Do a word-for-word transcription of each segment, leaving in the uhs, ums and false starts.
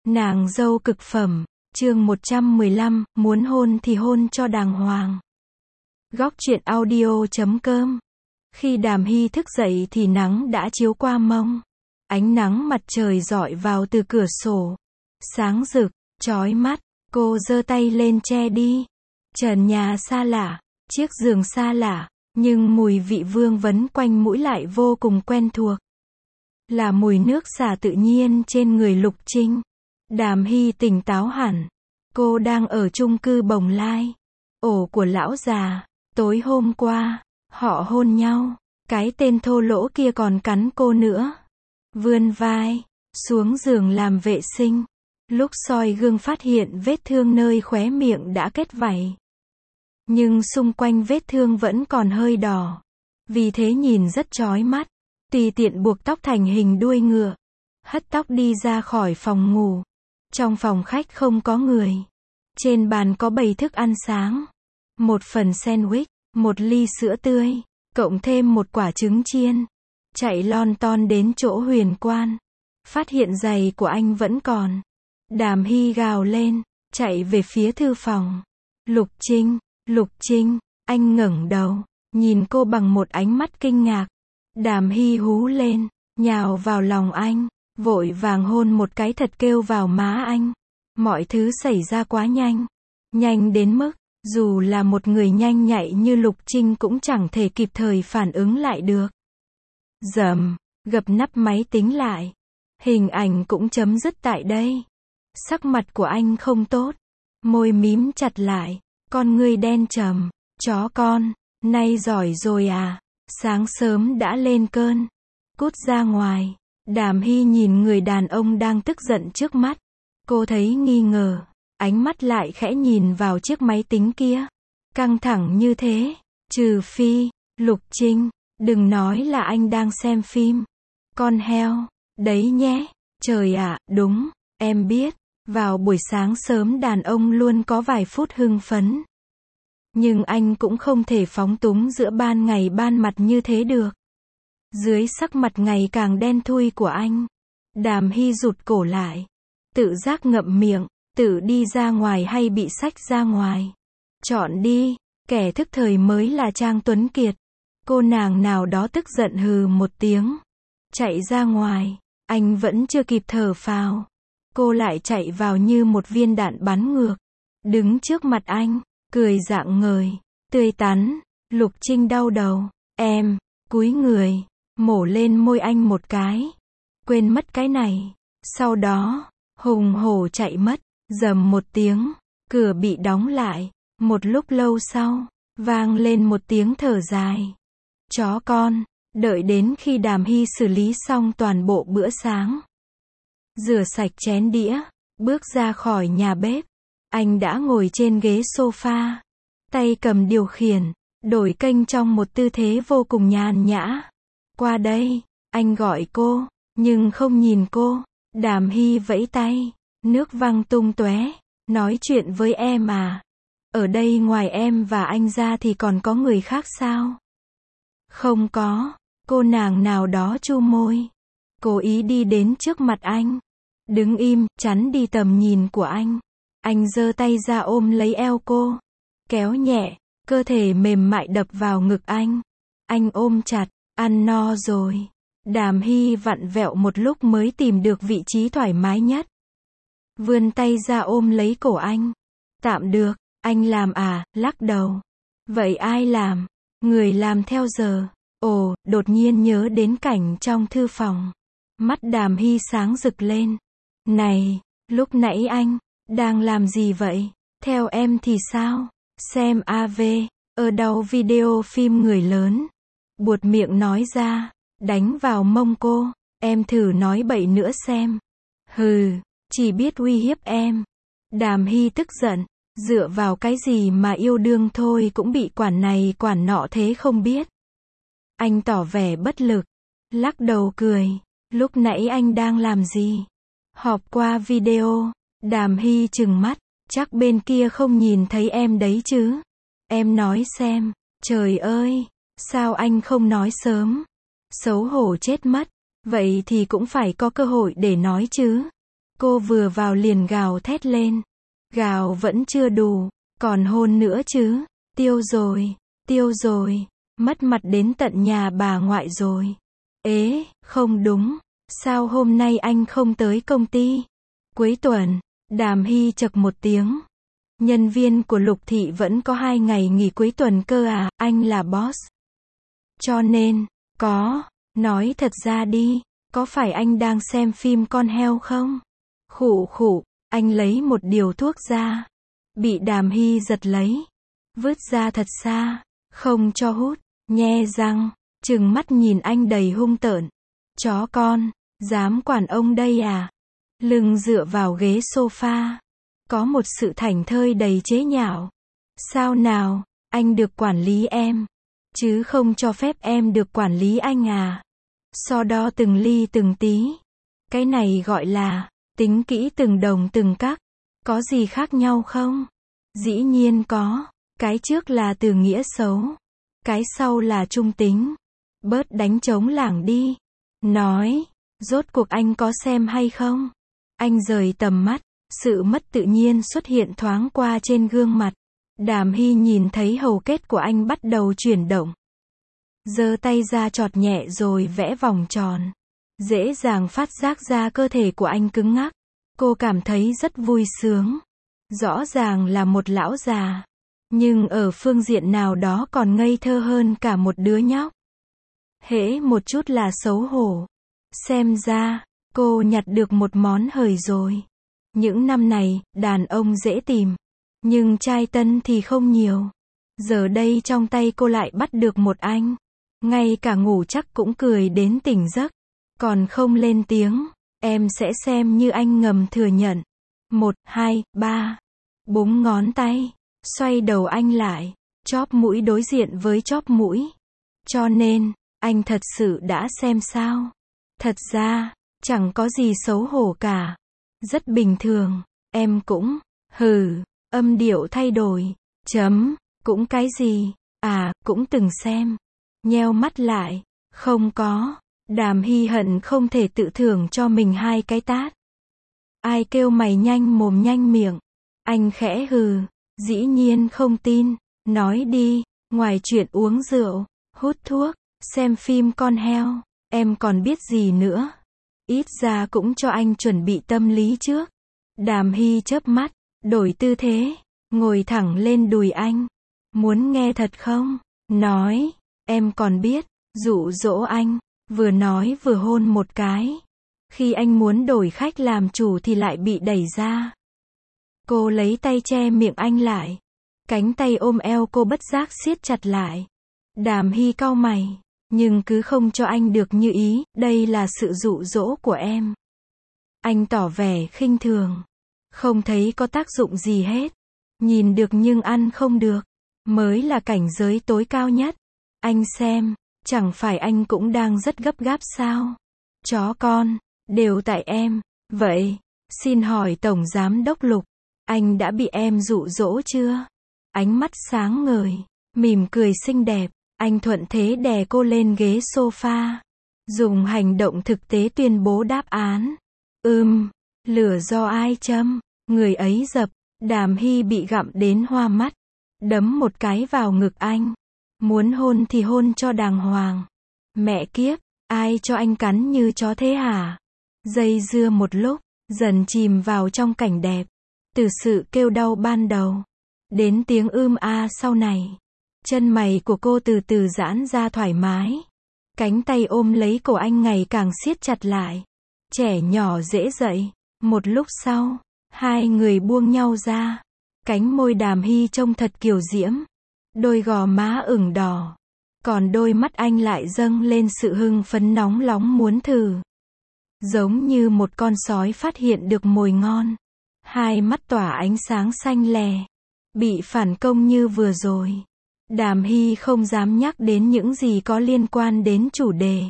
Nàng dâu cực phẩm, chương một trăm mười lăm, muốn hôn thì hôn cho đàng hoàng. Góc truyện audio chấm com. Khi Đàm Hy thức dậy thì nắng đã chiếu qua mông. Ánh nắng mặt trời rọi vào từ cửa sổ. Sáng rực, chói mắt, cô giơ tay lên che đi. Trần nhà xa lạ, chiếc giường xa lạ, nhưng mùi vị vương vấn quanh mũi lại vô cùng quen thuộc. Là mùi nước xả tự nhiên trên người Lục Trinh. Đàm Hy tỉnh táo hẳn. Cô đang ở chung cư Bồng Lai. Ổ của lão già. Tối hôm qua, họ hôn nhau. Cái tên thô lỗ kia còn cắn cô nữa. Vươn vai, xuống giường làm vệ sinh. Lúc soi gương phát hiện vết thương nơi khóe miệng đã kết vảy. Nhưng xung quanh vết thương vẫn còn hơi đỏ. Vì thế nhìn rất chói mắt. Tùy tiện buộc tóc thành hình đuôi ngựa. Hất tóc đi ra khỏi phòng ngủ. Trong phòng khách không có người. Trên bàn có bày thức ăn sáng. Một phần sandwich, một ly sữa tươi, cộng thêm một quả trứng chiên. Chạy lon ton đến chỗ Huyền Quan. Phát hiện giày của anh vẫn còn. Đàm Hy gào lên, chạy về phía thư phòng. Lục Trinh, Lục Trinh, anh ngẩng đầu, nhìn cô bằng một ánh mắt kinh ngạc. Đàm Hy hú lên, nhào vào lòng anh, vội vàng hôn một cái thật kêu vào má anh. Mọi thứ xảy ra quá nhanh. Nhanh đến mức, dù là một người nhanh nhạy như Lục Trinh cũng chẳng thể kịp thời phản ứng lại được. Dầm, gập nắp máy tính lại. Hình ảnh cũng chấm dứt tại đây. Sắc mặt của anh không tốt. Môi mím chặt lại. Con ngươi đen trầm. Chó con, nay giỏi rồi à? Sáng sớm đã lên cơn. Cút ra ngoài. Đàm Hy nhìn người đàn ông đang tức giận trước mắt. Cô thấy nghi ngờ. Ánh mắt lại khẽ nhìn vào chiếc máy tính kia. Căng thẳng như thế. Trừ phi, Lục Trinh, đừng nói là anh đang xem phim. Con heo, đấy nhé. Trời ạ, đúng, em biết. Vào buổi sáng sớm đàn ông luôn có vài phút hưng phấn. Nhưng anh cũng không thể phóng túng giữa ban ngày ban mặt như thế được. Dưới sắc mặt ngày càng đen thui của anh, Đàm Hy rụt cổ lại. Tự giác ngậm miệng, tự đi ra ngoài hay bị xách ra ngoài. Chọn đi, kẻ thức thời mới là Trang Tuấn Kiệt. Cô nàng nào đó tức giận hừ một tiếng. Chạy ra ngoài, anh vẫn chưa kịp thở phào. Cô lại chạy vào như một viên đạn bắn ngược. Đứng trước mặt anh, cười rạng ngời, tươi tắn. Lục Trinh đau đầu, em, cúi người, mổ lên môi anh một cái. Quên mất cái này. Sau đó, hùng hổ chạy mất. Dầm một tiếng, cửa bị đóng lại. Một lúc lâu sau, vang lên một tiếng thở dài. Chó con, đợi đến khi Đàm Hy xử lý xong toàn bộ bữa sáng. Rửa sạch chén đĩa, bước ra khỏi nhà bếp. Anh đã ngồi trên ghế sofa, tay cầm điều khiển, đổi kênh trong một tư thế vô cùng nhàn nhã. Qua đây, anh gọi cô, nhưng không nhìn cô. Đàm Hy vẫy tay, nước văng tung tóe. Nói chuyện với em à? Ở đây ngoài em và anh ra thì còn có người khác sao? Không có. Cô nàng nào đó chu môi. Cố ý đi đến trước mặt anh. Đứng im, chắn đi tầm nhìn của anh. Anh giơ tay ra ôm lấy eo cô. Kéo nhẹ, cơ thể mềm mại đập vào ngực anh. Anh ôm chặt, ăn no rồi. Đàm Hy vặn vẹo một lúc mới tìm được vị trí thoải mái nhất. Vươn tay ra ôm lấy cổ anh. Tạm được, anh làm à, lắc đầu. Vậy ai làm? Người làm theo giờ. Ồ, đột nhiên nhớ đến cảnh trong thư phòng. Mắt Đàm Hy sáng rực lên. Này, lúc nãy anh đang làm gì vậy? Theo em thì sao? Xem a vê, ở đầu video phim người lớn. Buột miệng nói ra, đánh vào mông cô. Em thử nói bậy nữa xem. Hừ, chỉ biết uy hiếp em. Đàm Hy tức giận. Dựa vào cái gì mà yêu đương thôi cũng bị quản này quản nọ thế không biết. Anh tỏ vẻ bất lực. Lắc đầu cười. Lúc nãy anh đang làm gì? Họp qua video. Đàm Hy trừng mắt. Chắc bên kia không nhìn thấy em đấy chứ. Em nói xem. Trời ơi, sao anh không nói sớm? Xấu hổ chết mất. Vậy thì cũng phải có cơ hội để nói chứ. Cô vừa vào liền gào thét lên. Gào vẫn chưa đủ, còn hôn nữa chứ. Tiêu rồi, tiêu rồi, mất mặt đến tận nhà bà ngoại rồi. Ế, không đúng, sao hôm nay anh không tới công ty? Cuối tuần, Đàm Hy chậc một tiếng. Nhân viên của Lục Thị vẫn có hai ngày nghỉ cuối tuần cơ à, anh là boss. Cho nên, có, nói thật ra đi, có phải anh đang xem phim con heo không? Khụ khụ, anh lấy một điều thuốc ra. Bị Đàm Hy giật lấy. Vứt ra thật xa, không cho hút, nhe răng, trừng mắt nhìn anh đầy hung tợn. Chó con, dám quản ông đây à? Lưng dựa vào ghế sofa. Có một sự thảnh thơi đầy chế nhạo. Sao nào, anh được quản lý em, chứ không cho phép em được quản lý anh à? So đo từng ly từng tí. Cái này gọi là, tính kỹ từng đồng từng cắc. Có gì khác nhau không? Dĩ nhiên có. Cái trước là từ nghĩa xấu. Cái sau là trung tính. Bớt đánh trống lảng đi. Nói, rốt cuộc anh có xem hay không? Anh rời tầm mắt. Sự mất tự nhiên xuất hiện thoáng qua trên gương mặt. Đàm Hy nhìn thấy hầu kết của anh bắt đầu chuyển động. Giơ tay ra chọt nhẹ rồi vẽ vòng tròn. Dễ dàng phát giác ra cơ thể của anh cứng ngắc. Cô cảm thấy rất vui sướng. Rõ ràng là một lão già. Nhưng ở phương diện nào đó còn ngây thơ hơn cả một đứa nhóc. Hễ một chút là xấu hổ. Xem ra, cô nhặt được một món hời rồi. Những năm này, đàn ông dễ tìm. Nhưng trai tân thì không nhiều. Giờ đây trong tay cô lại bắt được một anh. Ngay cả ngủ chắc cũng cười đến tỉnh giấc. Còn không lên tiếng, em sẽ xem như anh ngầm thừa nhận. Một, hai, ba. Búng ngón tay. Xoay đầu anh lại. Chóp mũi đối diện với chóp mũi. Cho nên, anh thật sự đã xem sao? Thật ra, chẳng có gì xấu hổ cả. Rất bình thường. Em cũng, hừ, âm điệu thay đổi. Chấm, cũng cái gì? À, cũng từng xem. Nheo mắt lại. Không có. Đàm Hy hận không thể tự thưởng cho mình hai cái tát. Ai kêu mày nhanh mồm nhanh miệng? Anh khẽ hừ. Dĩ nhiên không tin. Nói đi, ngoài chuyện uống rượu, hút thuốc, xem phim con heo, em còn biết gì nữa? Ít ra cũng cho anh chuẩn bị tâm lý trước. Đàm Hy chớp mắt, đổi tư thế, ngồi thẳng lên đùi anh. Muốn nghe thật không? Nói, em còn biết, dụ dỗ anh, vừa nói vừa hôn một cái. Khi anh muốn đổi khách làm chủ thì lại bị đẩy ra. Cô lấy tay che miệng anh lại. Cánh tay ôm eo cô bất giác siết chặt lại. Đàm Hy cau mày, nhưng cứ không cho anh được như ý, đây là sự dụ dỗ của em. Anh tỏ vẻ khinh thường. Không thấy có tác dụng gì hết. Nhìn được nhưng ăn không được. Mới là cảnh giới tối cao nhất. Anh xem, chẳng phải anh cũng đang rất gấp gáp sao? Chó con, đều tại em. Vậy, xin hỏi Tổng Giám Đốc Lục, anh đã bị em dụ dỗ chưa? Ánh mắt sáng ngời, mỉm cười xinh đẹp, anh thuận thế đè cô lên ghế sofa. Dùng hành động thực tế tuyên bố đáp án. Ừm, lửa do ai châm? Người ấy dập. Đàm Hy bị gặm đến hoa mắt. Đấm một cái vào ngực anh. Muốn hôn thì hôn cho đàng hoàng. Mẹ kiếp, ai cho anh cắn như chó thế hả? Dây dưa một lúc, dần chìm vào trong cảnh đẹp. Từ sự kêu đau ban đầu, đến tiếng ưm a sau này. Chân mày của cô từ từ giãn ra thoải mái. Cánh tay ôm lấy cổ anh ngày càng siết chặt lại. Trẻ nhỏ dễ dậy. Một lúc sau, hai người buông nhau ra. Cánh môi Đàm Hy trông thật kiều diễm. Đôi gò má ửng đỏ. Còn đôi mắt anh lại dâng lên sự hưng phấn nóng lóng muốn thử. Giống như một con sói phát hiện được mồi ngon. Hai mắt tỏa ánh sáng xanh lè. Bị phản công như vừa rồi. Đàm Hy không dám nhắc đến những gì có liên quan đến chủ đề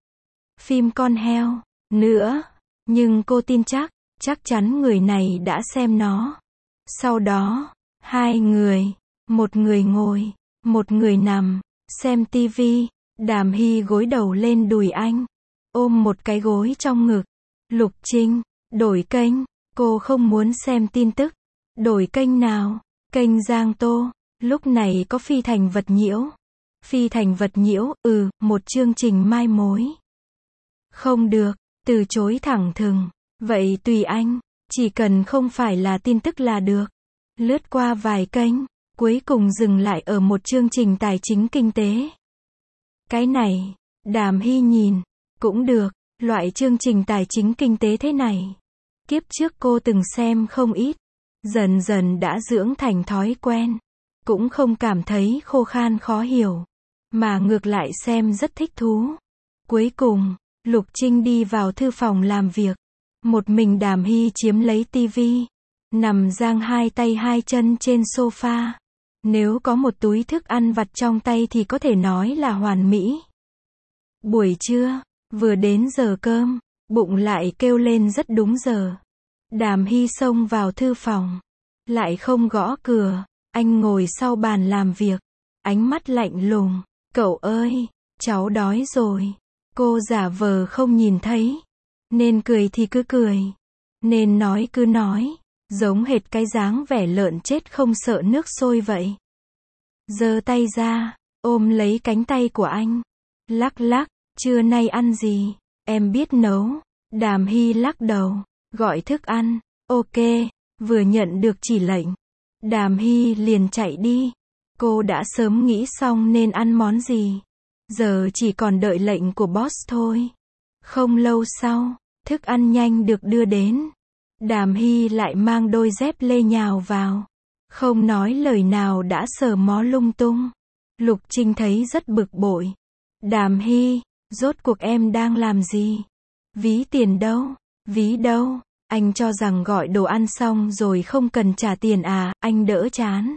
phim con heo nữa. Nhưng cô tin chắc, chắc chắn người này đã xem nó. Sau đó, hai người, một người ngồi, một người nằm, xem tivi. Đàm Hy gối đầu lên đùi anh, ôm một cái gối trong ngực. Lục Trinh, Đổi kênh, cô không muốn xem tin tức. Đổi kênh nào? Kênh Giang Tô. Lúc này có Phi Thành Vật Nhiễu. Phi Thành Vật Nhiễu, ừ, một chương trình mai mối. Không được, từ chối thẳng thừng. Vậy tùy anh, chỉ cần không phải là tin tức là được. Lướt qua vài kênh, cuối cùng dừng lại ở một chương trình tài chính kinh tế. Cái này, Đàm Hy nhìn, cũng được, loại chương trình tài chính kinh tế thế này. Kiếp trước cô từng xem không ít, dần dần đã dưỡng thành thói quen, cũng không cảm thấy khô khan khó hiểu, mà ngược lại xem rất thích thú. Cuối cùng, Lục Trinh đi vào thư phòng làm việc, một mình Đàm Hy chiếm lấy tivi, nằm giang hai tay hai chân trên sofa. Nếu có một túi thức ăn vặt trong tay thì có thể nói là hoàn mỹ. Buổi trưa, vừa đến giờ cơm, bụng lại kêu lên rất đúng giờ. Đàm Hy xông vào thư phòng, lại không gõ cửa, anh ngồi sau bàn làm việc, ánh mắt lạnh lùng, cậu ơi, cháu đói rồi. Cô giả vờ không nhìn thấy, nên cười thì cứ cười, nên nói cứ nói, giống hệt cái dáng vẻ lợn chết không sợ nước sôi vậy. Giơ tay ra, ôm lấy cánh tay của anh, lắc lắc, trưa nay ăn gì, em biết nấu. Đàm Hy lắc đầu, gọi thức ăn, ok, vừa nhận được chỉ lệnh. Đàm Hy liền chạy đi, cô đã sớm nghĩ xong nên ăn món gì, giờ chỉ còn đợi lệnh của boss thôi. Không lâu sau, thức ăn nhanh được đưa đến. Đàm Hy lại mang đôi dép lê nhào vào, không nói lời nào đã sờ mó lung tung. Lục Trinh thấy rất bực bội. Đàm Hy, rốt cuộc em đang làm gì? Ví tiền đâu? Ví đâu? Anh cho rằng gọi đồ ăn xong rồi không cần trả tiền à? Anh đỡ chán,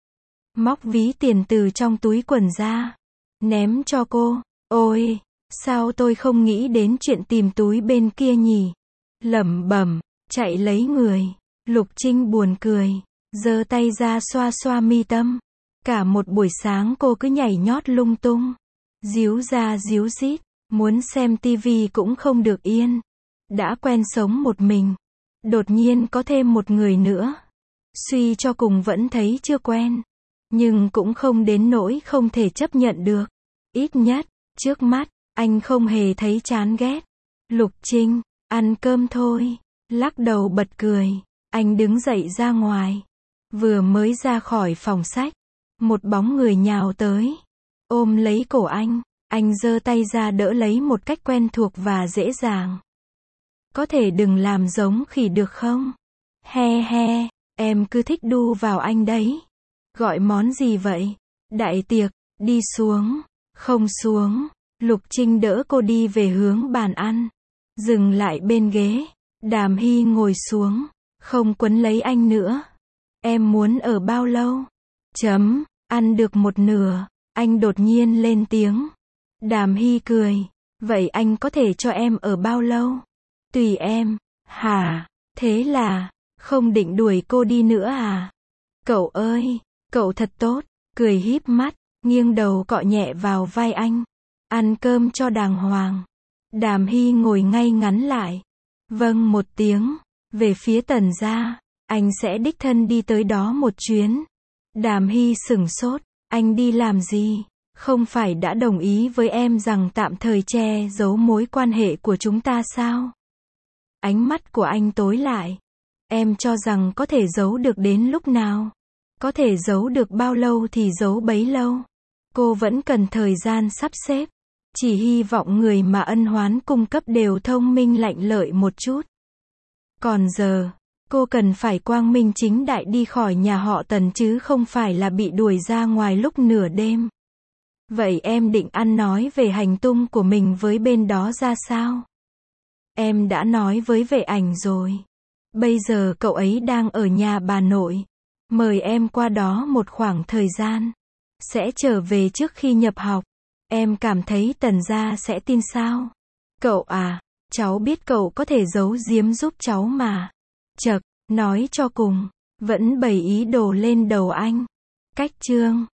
móc ví tiền từ trong túi quần ra, ném cho cô. Ôi, sao tôi không nghĩ đến chuyện tìm túi bên kia nhỉ? Lẩm bẩm, chạy lấy người. Lục Trinh buồn cười, giơ tay ra xoa xoa mi tâm. Cả một buổi sáng cô cứ nhảy nhót lung tung, díu ra díu dít, muốn xem tivi cũng không được yên. Đã quen sống một mình, đột nhiên có thêm một người nữa, suy cho cùng vẫn thấy chưa quen, nhưng cũng không đến nỗi không thể chấp nhận được. Ít nhất, trước mắt, anh không hề thấy chán ghét. Lục Trinh, ăn cơm thôi. Lắc đầu bật cười, anh đứng dậy ra ngoài. Vừa mới ra khỏi phòng sách, một bóng người nhào tới, ôm lấy cổ anh. Anh giơ tay ra đỡ lấy một cách quen thuộc và dễ dàng. Có thể đừng làm giống khỉ được không? He he, em cứ thích đu vào anh đấy. Gọi món gì vậy? Đại tiệc, đi xuống. Không xuống. Lục Trinh đỡ cô đi về hướng bàn ăn, dừng lại bên ghế. Đàm Hy ngồi xuống, không quấn lấy anh nữa. Em muốn ở bao lâu? Chấm, ăn được một nửa, anh đột nhiên lên tiếng. Đàm Hy cười, vậy anh có thể cho em ở bao lâu? Tùy em. Hả? Thế là, không định đuổi cô đi nữa à? Cậu ơi, cậu thật tốt. Cười híp mắt, nghiêng đầu cọ nhẹ vào vai anh. Ăn cơm cho đàng hoàng. Đàm Hy ngồi ngay ngắn lại. Vâng một tiếng, về phía Tần gia, anh sẽ đích thân đi tới đó một chuyến. Đàm Hy sửng sốt, anh đi làm gì? Không phải đã đồng ý với em rằng tạm thời che giấu mối quan hệ của chúng ta sao? Ánh mắt của anh tối lại. Em cho rằng có thể giấu được đến lúc nào? Có thể giấu được bao lâu thì giấu bấy lâu. Cô vẫn cần thời gian sắp xếp. Chỉ hy vọng người mà ân oán cung cấp đều thông minh lạnh lợi một chút. Còn giờ, cô cần phải quang minh chính đại đi khỏi nhà họ Tần chứ không phải là bị đuổi ra ngoài lúc nửa đêm. Vậy em định ăn nói về hành tung của mình với bên đó ra sao? Em đã nói với vệ ảnh rồi. Bây giờ cậu ấy đang ở nhà bà nội. Mời em qua đó một khoảng thời gian. Sẽ trở về trước khi nhập học. Em cảm thấy Tần gia sẽ tin sao? Cậu à, cháu biết cậu có thể giấu giếm giúp cháu mà. Chậc, nói cho cùng, vẫn bày ý đồ lên đầu anh. Cách chương